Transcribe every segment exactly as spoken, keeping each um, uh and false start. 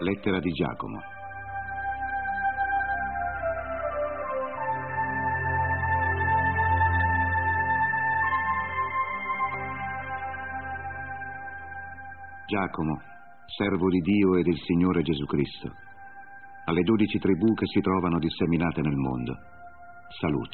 Lettera di Giacomo. Giacomo, servo di Dio e del Signore Gesù Cristo, alle dodici tribù che si trovano disseminate nel mondo, salute.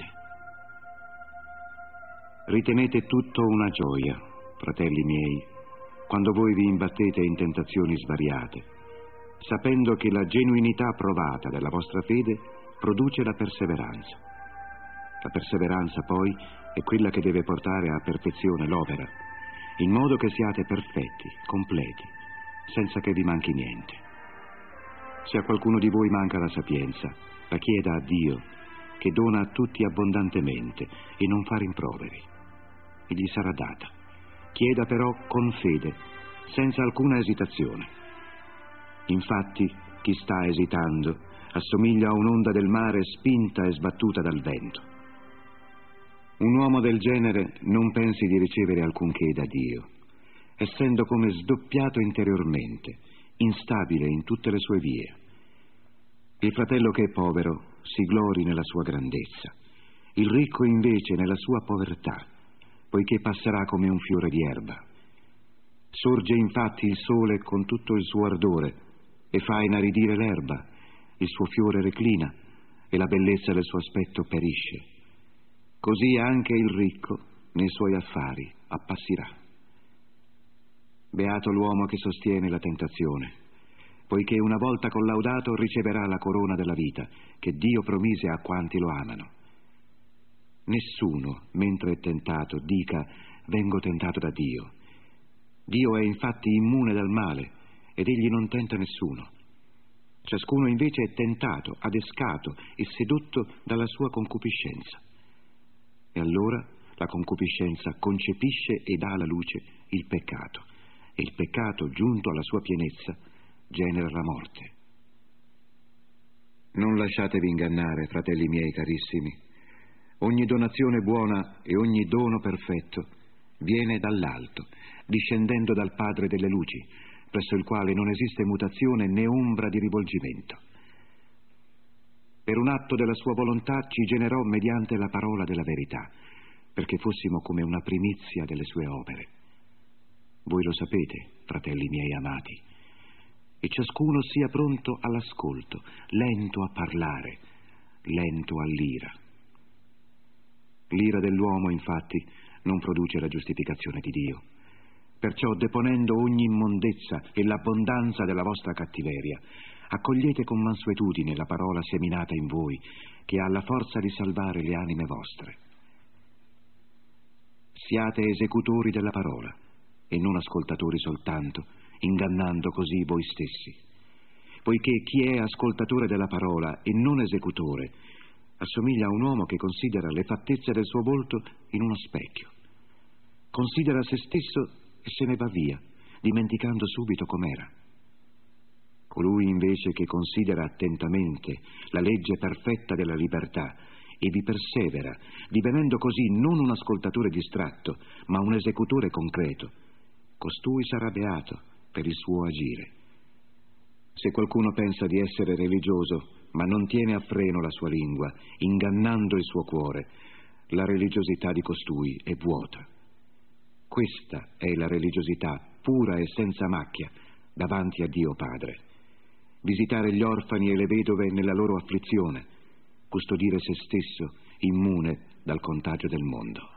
Ritenete tutto una gioia, fratelli miei, quando voi vi imbattete in tentazioni svariate, sapendo che la genuinità provata della vostra fede produce la perseveranza. La perseveranza poi è quella che deve portare a perfezione l'opera, in modo che siate perfetti, completi, senza che vi manchi niente. Se a qualcuno di voi manca la sapienza, la chieda a Dio, che dona a tutti abbondantemente e non fa rimproveri, e gli sarà data. Chieda però con fede, senza alcuna esitazione. Infatti, chi sta esitando assomiglia a un'onda del mare spinta e sbattuta dal vento. Un uomo del genere non pensi di ricevere alcunché da Dio, essendo come sdoppiato interiormente, instabile in tutte le sue vie. Il fratello che è povero si glori nella sua grandezza, il ricco invece nella sua povertà, poiché passerà come un fiore di erba. Sorge infatti il sole con tutto il suo ardore e fa inaridire l'erba, il suo fiore reclina e la bellezza del suo aspetto perisce. Così anche il ricco nei suoi affari appassirà. Beato l'uomo che sostiene la tentazione, poiché una volta collaudato riceverà la corona della vita che Dio promise a quanti lo amano. Nessuno, mentre è tentato, dica: vengo tentato da Dio. Dio è infatti immune dal male ed egli non tenta nessuno. Ciascuno invece è tentato, adescato e sedotto dalla sua concupiscenza. E allora la concupiscenza concepisce e dà alla luce il peccato, e il peccato, giunto alla sua pienezza, genera la morte. Non lasciatevi ingannare, fratelli miei carissimi. Ogni donazione buona e ogni dono perfetto viene dall'alto, discendendo dal Padre delle luci, presso il quale non esiste mutazione né ombra di rivolgimento. Per un atto della sua volontà ci generò mediante la parola della verità, perché fossimo come una primizia delle sue opere. Voi lo sapete, fratelli miei amati, e ciascuno sia pronto all'ascolto, lento a parlare, lento all'ira. L'ira dell'uomo, infatti, non produce la giustificazione di Dio. Perciò, deponendo ogni immondezza e l'abbondanza della vostra cattiveria, accogliete con mansuetudine la parola seminata in voi, che ha la forza di salvare le anime vostre. Siate esecutori della parola, e non ascoltatori soltanto, ingannando così voi stessi. Poiché chi è ascoltatore della parola e non esecutore, assomiglia a un uomo che considera le fattezze del suo volto in uno specchio. Considera se stesso e se ne va via, dimenticando subito com'era. Colui invece che considera attentamente la legge perfetta della libertà e vi persevera, divenendo così non un ascoltatore distratto, ma un esecutore concreto, costui sarà beato per il suo agire. Se qualcuno pensa di essere religioso, ma non tiene a freno la sua lingua, ingannando il suo cuore, la religiosità di costui è vuota. Questa è la religiosità pura e senza macchia davanti a Dio Padre. Visitare gli orfani e le vedove nella loro afflizione, custodire se stesso immune dal contagio del mondo.